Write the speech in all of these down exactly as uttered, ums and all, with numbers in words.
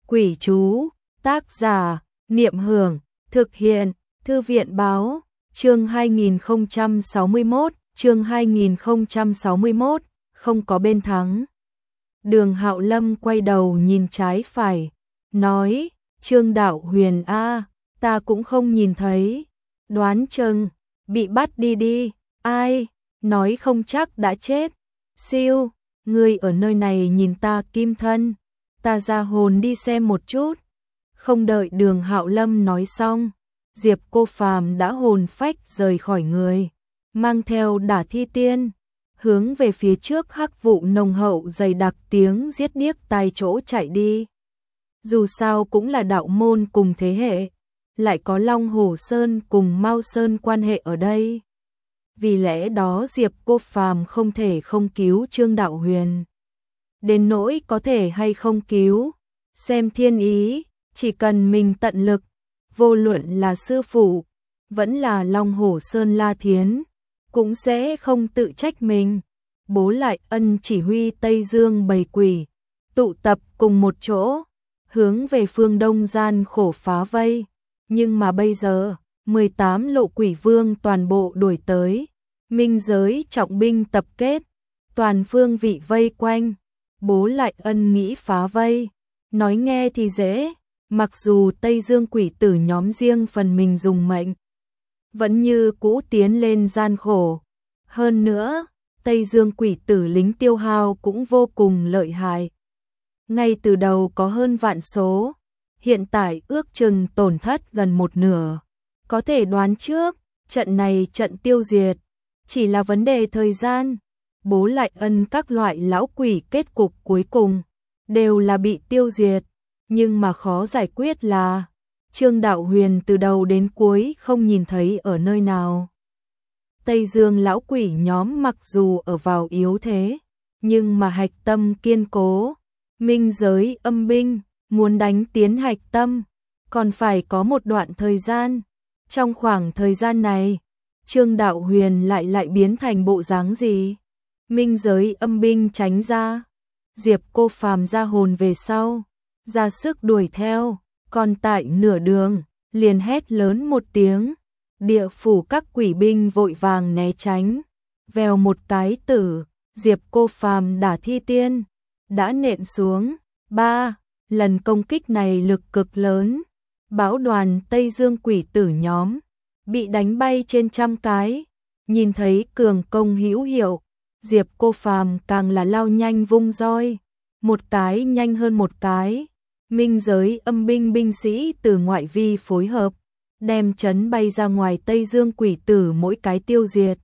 Quỷ chú, tác giả, Niệm Hưởng, thực hiện, Thư viện báo, chương hai nghìn không trăm sáu mươi mốt, chương hai nghìn không trăm sáu mươi mốt, không có bên thắng. Đường Hạo Lâm quay đầu nhìn trái phải, nói, Trương Đạo Huyền a, ta cũng không nhìn thấy, đoán chừng, bị bắt đi đi, ai, nói không chắc đã chết, siêu, ngươi ở nơi này nhìn ta kim thân, ta ra hồn đi xem một chút. Không đợi Đường Hạo Lâm nói xong, Diệp Cô Phàm đã hồn phách rời khỏi người, mang theo Đả Thi Tiên, hướng về phía trước hắc vụ nồng hậu dày đặc tiếng giết điếc tai chỗ chạy đi. Dù sao cũng là đạo môn cùng thế hệ, lại có Long Hổ Sơn cùng Mao Sơn quan hệ ở đây. Vì lẽ đó Diệp Cô Phàm không thể không cứu Trương Đạo Huyền. Đến nỗi có thể hay không cứu, xem thiên ý, chỉ cần mình tận lực, vô luận là sư phụ, vẫn là Long Hổ Sơn La Thiến, cũng sẽ không tự trách mình. Bố Lại Ân chỉ huy Tây Dương bầy quỷ, tụ tập cùng một chỗ, hướng về phương đông gian khổ phá vây. Nhưng mà bây giờ, mười tám lộ quỷ vương toàn bộ đuổi tới, minh giới trọng binh tập kết, toàn phương vị vây quanh. Bố Lại Ân nghĩ phá vây, nói nghe thì dễ, mặc dù Tây Dương quỷ tử nhóm riêng phần mình dùng mệnh, vẫn như cũ tiến lên gian khổ. Hơn nữa, Tây Dương quỷ tử lính tiêu hao cũng vô cùng lợi hại. Ngay từ đầu có hơn vạn số, hiện tại ước chừng tổn thất gần một nửa. Có thể đoán trước, trận này trận tiêu diệt, chỉ là vấn đề thời gian. Bố Lại Ân các loại lão quỷ kết cục cuối cùng, đều là bị tiêu diệt. Nhưng mà khó giải quyết là, Trương Đạo Huyền từ đầu đến cuối không nhìn thấy ở nơi nào. Tây Dương lão quỷ nhóm mặc dù ở vào yếu thế, nhưng mà hạch tâm kiên cố. Minh giới âm binh, muốn đánh tiến hạch tâm, còn phải có một đoạn thời gian. Trong khoảng thời gian này, Trương Đạo Huyền lại lại biến thành bộ dáng gì? Minh giới âm binh tránh ra, Diệp Cô Phàm ra hồn về sau, ra sức đuổi theo, còn tại nửa đường, liền hét lớn một tiếng, địa phủ các quỷ binh vội vàng né tránh, vèo một cái tử, Diệp Cô Phàm Đả Thi Tiên, đã nện xuống. Ba lần công kích này lực cực lớn, bão đoàn Tây Dương quỷ tử nhóm, bị đánh bay trên trăm cái, nhìn thấy cường công hữu hiệu. Diệp Cô Phàm càng là lao nhanh vung roi, một cái nhanh hơn một cái. Minh giới âm binh binh sĩ từ ngoại vi phối hợp, đem chấn bay ra ngoài Tây Dương quỷ tử mỗi cái tiêu diệt.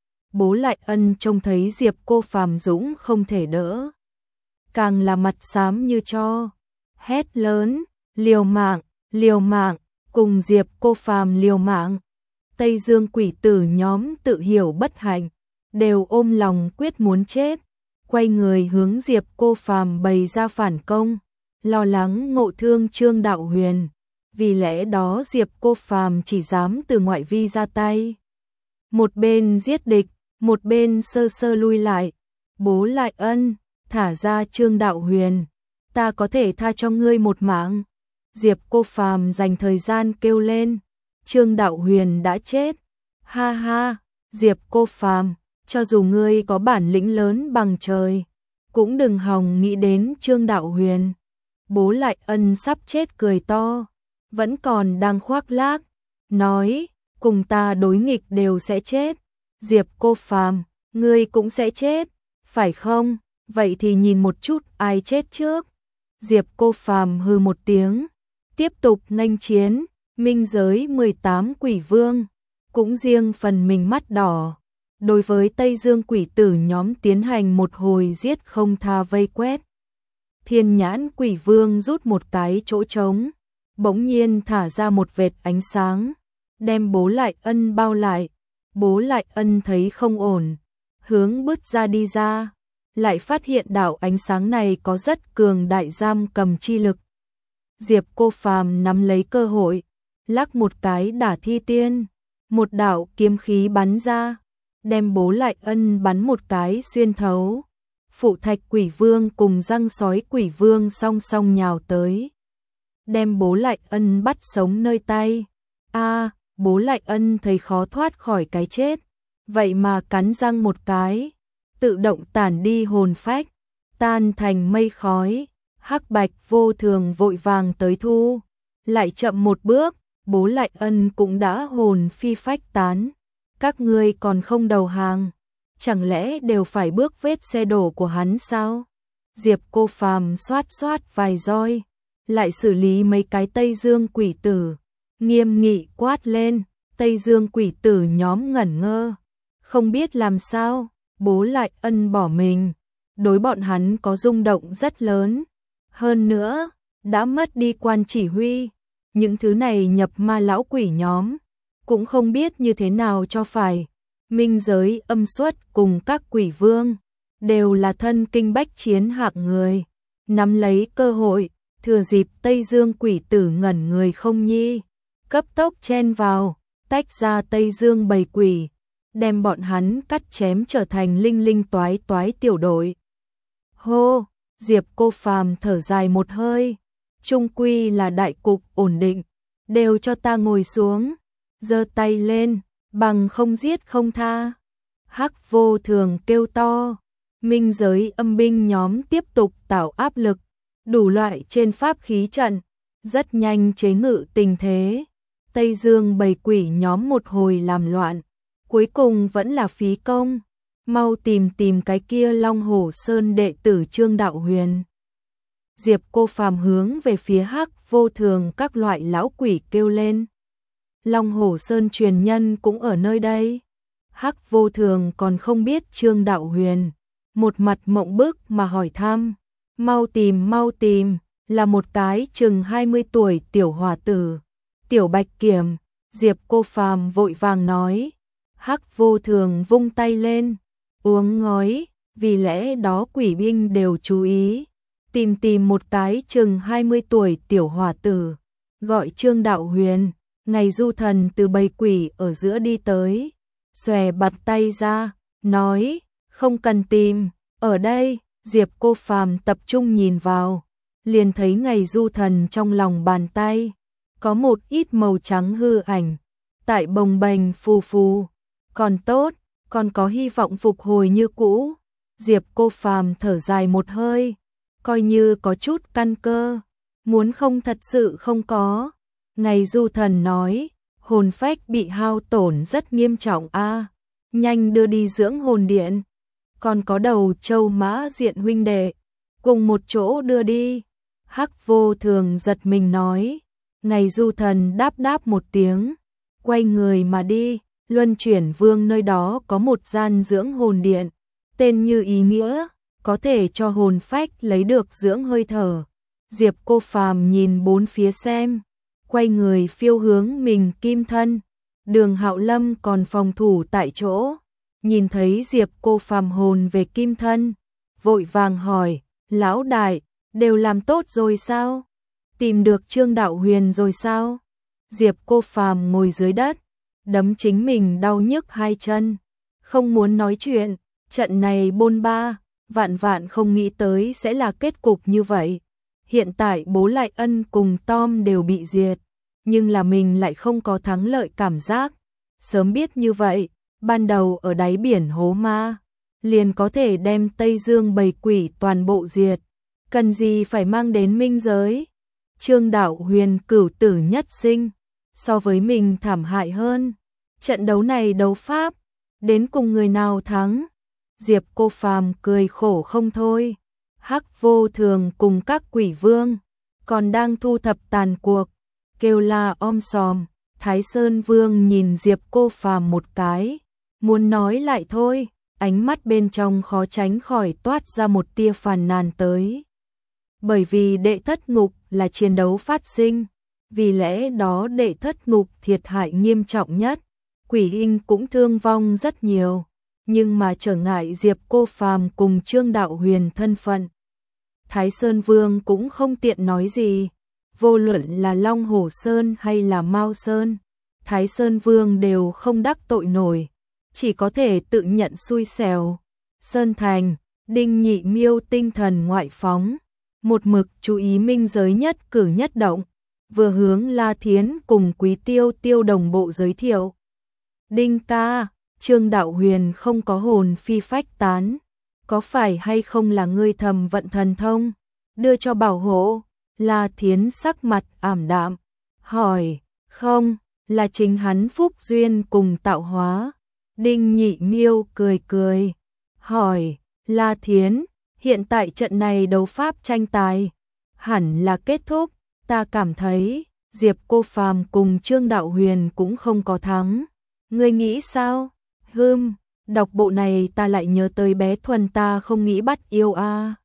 Bố Lại Ân trông thấy Diệp Cô Phàm dũng không thể đỡ, càng là mặt xám như tro, hét lớn, liều mạng, liều mạng, cùng Diệp Cô Phàm liều mạng. Tây Dương quỷ tử nhóm tự hiểu bất hạnh, đều ôm lòng quyết muốn chết, quay người hướng Diệp Cô Phàm bày ra phản công, lo lắng ngộ thương Trương Đạo Huyền. Vì lẽ đó Diệp Cô Phàm chỉ dám từ ngoại vi ra tay, một bên giết địch, một bên sơ sơ lui lại. Bố Lại Ân, thả ra Trương Đạo Huyền, ta có thể tha cho ngươi một mạng. Diệp Cô Phàm dành thời gian kêu lên, Trương Đạo Huyền đã chết. Ha ha, Diệp Cô Phàm, cho dù ngươi có bản lĩnh lớn bằng trời, cũng đừng hòng nghĩ đến Trương Đạo Huyền. Bố Lại Ân sắp chết cười to, vẫn còn đang khoác lác, nói, cùng ta đối nghịch đều sẽ chết. Diệp Cô Phàm, ngươi cũng sẽ chết, phải không? Vậy thì nhìn một chút ai chết trước. Diệp Cô Phàm hừ một tiếng, tiếp tục nghênh chiến. Minh giới mười tám quỷ vương, cũng riêng phần mình mắt đỏ, đối với Tây Dương quỷ tử nhóm tiến hành một hồi giết không tha vây quét. Thiên Nhãn quỷ vương rút một cái chỗ trống, bỗng nhiên thả ra một vệt ánh sáng, đem Bố Lại Ân bao lại. Bố Lại Ân thấy không ổn, hướng bứt ra đi ra, lại phát hiện đạo ánh sáng này có rất cường đại giam cầm chi lực. Diệp Cô Phàm nắm lấy cơ hội, lắc một cái Đả Thi Tiên, một đạo kiếm khí bắn ra, đem Bố Lại Ân bắn một cái xuyên thấu. Phụ Thạch quỷ vương cùng răng sói quỷ vương song song nhào tới, đem Bố Lại Ân bắt sống nơi tay. A, Bố Lại Ân thấy khó thoát khỏi cái chết, vậy mà cắn răng một cái, tự động tản đi hồn phách, tan thành mây khói. Hắc Bạch Vô Thường vội vàng tới thu, lại chậm một bước, Bố Lại Ân cũng đã hồn phi phách tán. Các ngươi còn không đầu hàng, chẳng lẽ đều phải bước vết xe đổ của hắn sao? Diệp Cô Phàm xoát xoát vài roi, lại xử lý mấy cái Tây Dương quỷ tử, nghiêm nghị quát lên. Tây Dương quỷ tử nhóm ngẩn ngơ, không biết làm sao. Bố Lại Ân bỏ mình, đối bọn hắn có rung động rất lớn. Hơn nữa, đã mất đi quan chỉ huy, những thứ này nhập ma lão quỷ nhóm, cũng không biết như thế nào cho phải. Minh giới âm xuất cùng các quỷ vương, đều là thân kinh bách chiến hạng người, nắm lấy cơ hội, thừa dịp Tây Dương quỷ tử ngẩn người không nhi, cấp tốc chen vào, tách ra Tây Dương bầy quỷ, đem bọn hắn cắt chém trở thành linh linh toái toái tiểu đội. Hô, Diệp Cô Phàm thở dài một hơi, chung quy là đại cục ổn định, đều cho ta ngồi xuống, giơ tay lên, bằng không giết không tha. Hắc Vô Thường kêu to, minh giới âm binh nhóm tiếp tục tạo áp lực, đủ loại trên pháp khí trận, rất nhanh chế ngự tình thế. Tây Dương bầy quỷ nhóm một hồi làm loạn, cuối cùng vẫn là phí công, mau tìm tìm cái kia Long Hổ Sơn đệ tử Trương Đạo Huyền. Diệp Cô Phàm hướng về phía Hắc Vô Thường các loại lão quỷ kêu lên. Long Hổ Sơn truyền nhân cũng ở nơi đây. Hắc Vô Thường còn không biết Trương Đạo Huyền, một mặt mộng bức mà hỏi thăm. Mau tìm, mau tìm, là một cái chừng hai mươi tuổi tiểu hòa tử, tiểu Bạch Kiểm. Diệp Cô Phàm vội vàng nói. Hắc Vô Thường vung tay lên, uống ngói, vì lẽ đó quỷ binh đều chú ý, tìm tìm một cái chừng hai mươi tuổi tiểu hòa tử, gọi Trương Đạo Huyền. Ngày Du Thần từ bầy quỷ ở giữa đi tới, xòe bạt tay ra, nói, không cần tìm, ở đây. Diệp Cô Phàm tập trung nhìn vào, liền thấy Ngày Du Thần trong lòng bàn tay, có một ít màu trắng hư ảnh, tại bồng bềnh phù phù, còn tốt, còn có hy vọng phục hồi như cũ. Diệp Cô Phàm thở dài một hơi, coi như có chút căn cơ, muốn không thật sự không có. Ngày Du Thần nói, hồn phách bị hao tổn rất nghiêm trọng a, nhanh đưa đi dưỡng hồn điện, còn có đầu châu mã diện huynh đệ, cùng một chỗ đưa đi. Hắc Vô Thường giật mình nói. Ngày Du Thần đáp đáp một tiếng, quay người mà đi. Luân Chuyển Vương nơi đó có một gian dưỡng hồn điện, tên như ý nghĩa, có thể cho hồn phách lấy được dưỡng hơi thở. Diệp Cô Phàm nhìn bốn phía xem, quay người phiêu hướng mình kim thân. Đường Hạo Lâm còn phòng thủ tại chỗ, nhìn thấy Diệp Cô Phàm hồn về kim thân, vội vàng hỏi, lão đại, đều làm tốt rồi sao? Tìm được Trương Đạo Huyền rồi sao? Diệp Cô Phàm ngồi dưới đất, đấm chính mình đau nhức hai chân, không muốn nói chuyện. Trận này bôn ba, vạn vạn không nghĩ tới sẽ là kết cục như vậy. Hiện tại Bố Lại Ân cùng Tom đều bị diệt, nhưng là mình lại không có thắng lợi cảm giác. Sớm biết như vậy, ban đầu ở đáy biển hố ma, liền có thể đem Tây Dương bầy quỷ toàn bộ diệt, cần gì phải mang đến minh giới. Trương Đạo Huyền cửu tử nhất sinh, so với mình thảm hại hơn. Trận đấu này đấu pháp, đến cùng người nào thắng? Diệp Cô Phàm cười khổ không thôi. Hắc Vô Thường cùng các quỷ vương còn đang thu thập tàn cuộc, kêu la om sòm. Thái Sơn Vương nhìn Diệp Cô Phàm một cái, muốn nói lại thôi, ánh mắt bên trong khó tránh khỏi toát ra một tia phàn nàn tới. Bởi vì đệ thất ngục là chiến đấu phát sinh, vì lẽ đó đệ thất ngục thiệt hại nghiêm trọng nhất, quỷ hình cũng thương vong rất nhiều, nhưng mà trở ngại Diệp Cô Phàm cùng Trương Đạo Huyền thân phận. Thái Sơn Vương cũng không tiện nói gì, vô luận là Long Hổ Sơn hay là Mao Sơn, Thái Sơn Vương đều không đắc tội nổi, chỉ có thể tự nhận xui xẻo. Sơn Thành, Đinh Nhị Miêu tinh thần ngoại phóng, một mực chú ý minh giới nhất cử nhất động, vừa hướng La Thiến cùng Quý Tiêu Tiêu đồng bộ giới thiệu. Đinh ca, Trương Đạo Huyền không có hồn phi phách tán, có phải hay không là ngươi thầm vận thần thông, đưa cho bảo hộ? La Thiến sắc mặt ảm đạm, hỏi, không, là chính hắn phúc duyên cùng tạo hóa. Đinh Nhị Miêu cười cười, hỏi, La Thiến, hiện tại trận này đấu pháp tranh tài, hẳn là kết thúc, ta cảm thấy, Diệp Cô Phàm cùng Trương Đạo Huyền cũng không có thắng. Ngươi nghĩ sao? Hừm, đọc bộ này ta lại nhớ tới bé Thuần ta không nghĩ bắt yêu a.